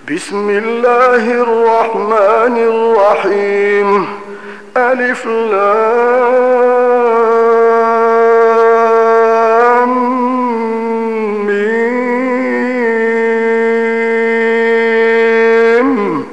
بسم الله الرحمن الرحيم. ألف لام ميم.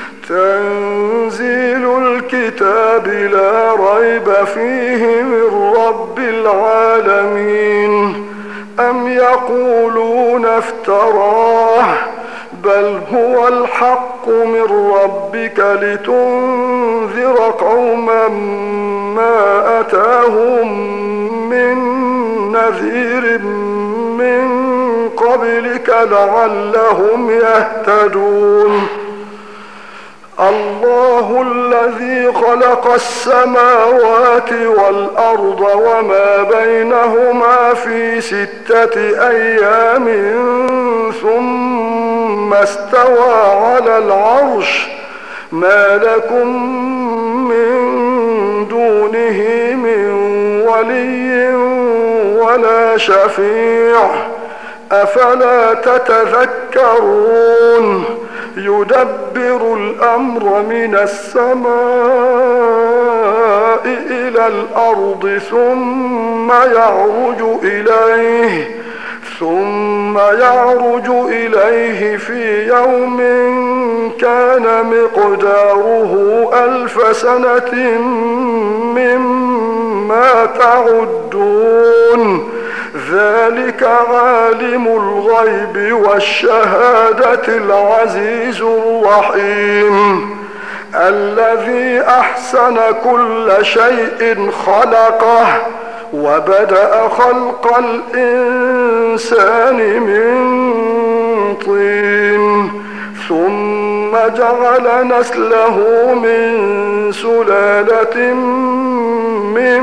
تنزيل الكتاب لا ريب فيه من رب العالمين. أم يقولون افتراه بل هو الحق من ربك لتنذر قوما ما أتاهم من نذير من قبلك لعلهم يهتدون. الله الذي خلق السماوات والأرض وما بينهما في 6 أيام ثم استوى على العرش. ما لكم من دونه من ولي ولا شفيع أفلا تتذكرون. يدبر الأمر من السماء إلى الأرض ثم يعرج إليه في يوم كان مقداره 1000 سنة مما تعدون. ذلك عالم الغيب والشهادة العزيز الرحيم. الذي أحسن كل شيء خلقه وبدأ خلق الإنسان من طين ثم جعل نسله من سلالة من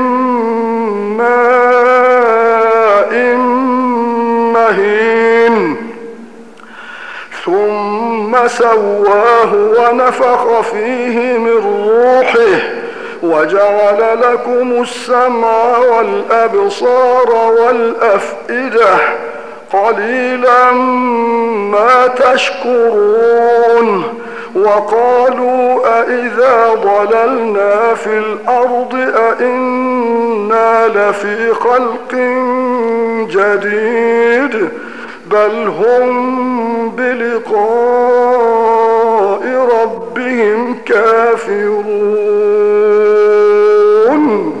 ماء مهين ثم سواه ونفخ فيه من روحه وجعل لكم السمع والأبصار والأفئدة قليلا ما تشكرون. وقالوا أإذا ضللنا في الأرض أإنا لفي خلق جديد بل هم بلقاء ربهم كافرون.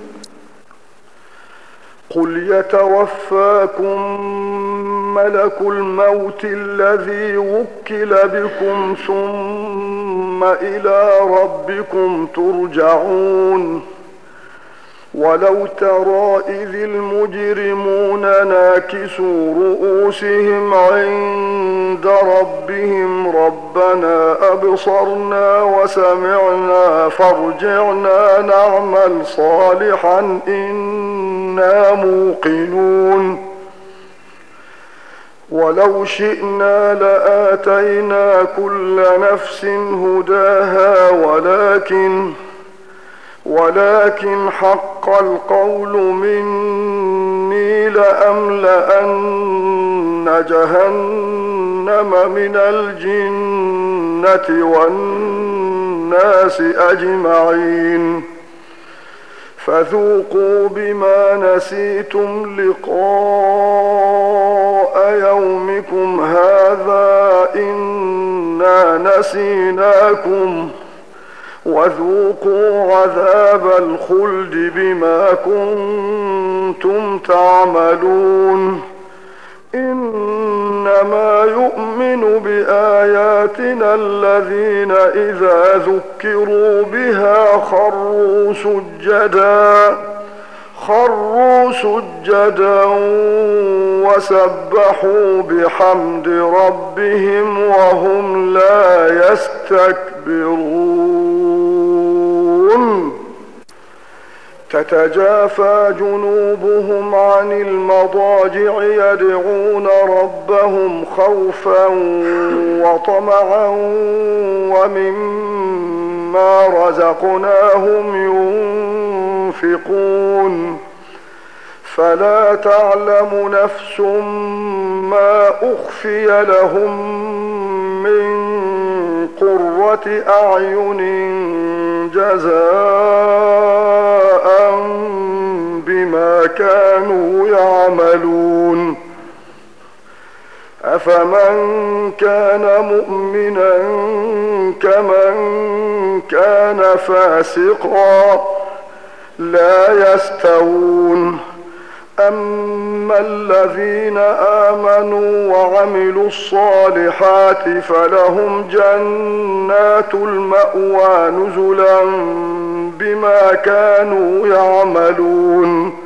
قل يتوفاكم ملك الموت الذي وكل بكم ثم إلى ربكم ترجعون. ولو ترى إذ المجرمون ناكسوا رؤوسهم عند ربهم ربنا أبصرنا وسمعنا فارجعنا نعمل صالحا إنا موقنون. ولو شئنا لآتينا كل نفس هداها ولكن حق القول مني لأملأن جهنم من الجنة والناس أجمعين. فذوقوا بما نسيتم لقاء يومكم هذا إنا نسيناكم وذوقوا عذاب الخلد بما كنتم تعملون. إنما يؤمن بآياتنا الذين إذا ذكروا بها خروا سجدا وسبحوا بحمد ربهم وهم لا يستكبرون. تتجافى جنوبهم عن المضاجع يدعون ربهم خوفا وطمعا ومما رزقناهم ينفقون. فلا تعلم نفس ما أخفي لهم من قرة أعين جزاء بما كانوا يعملون. أفمن كان مؤمنا كمن كان فاسقا لا يستوون. أما الذين آمنوا وعملوا الصالحات فلهم جنات المأوى نزلا بما كانوا يعملون.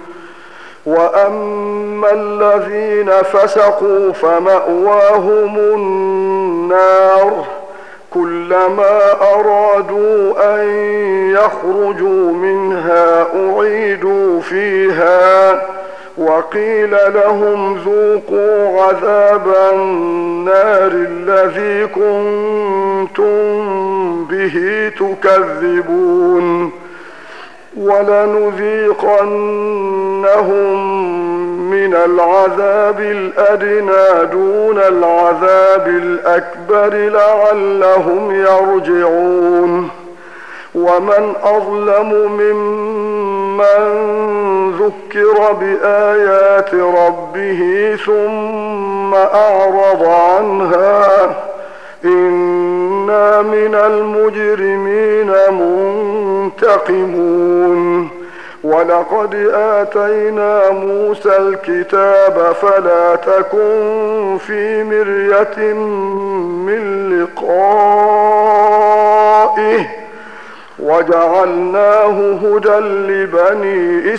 وأما الذين فسقوا فمأواهم النار كلما أرادوا أن يخرجوا منها أعيدوا فيها وقيل لهم ذوقوا عذاب النار الذي كنتم به تكذبون. ولنذيقنهم من العذاب الأدنى دون العذاب الأكبر لعلهم يرجعون. ومن أظلم ممن ذكر بآيات ربه ثم أعرض عنها إنا من المجرمين منتقمون. ولقد آتينا موسى الكتاب فلا تكن في مرية من لقائه وجعلناه هدى لبني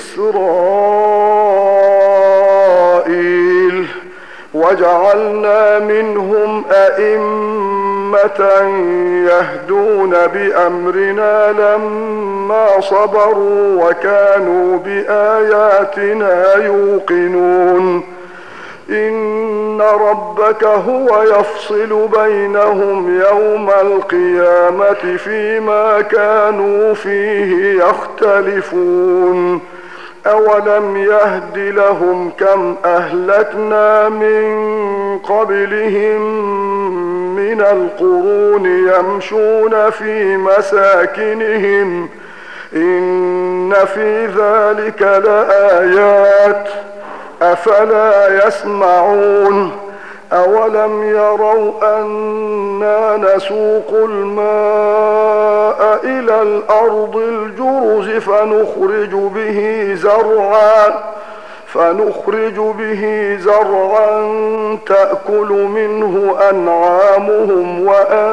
إسرائيل وجعلنا منهم أئمة يهدون بأمرنا لما صبروا وكانوا بآياتنا يوقنون. إن ربك هو يفصل بينهم يوم القيامة فيما كانوا فيه يختلفون. أولم يهد لهم كم أهلكنا من قبلهم من القرون يمشون في مساكنهم إن في ذلك لآيات أفلا يسمعون. أولم يروا أنا نسوق الماء إلى الأرض الجرز فنخرج به زرعا تأكل منه أنعامهم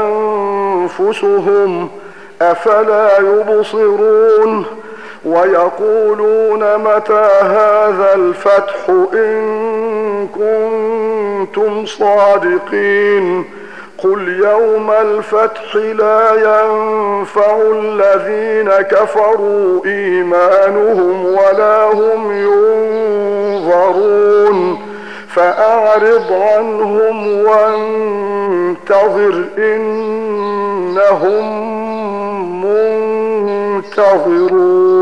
وأنفسهم أفلا يبصرون. ويقولون متى هذا الفتح إن كنتم صادقين قل يوم الفتح لا ينفع الذين كفروا إيمانهم ولا هم ينظرون. فأعرض عنهم وانتظر إنهم منتظرون.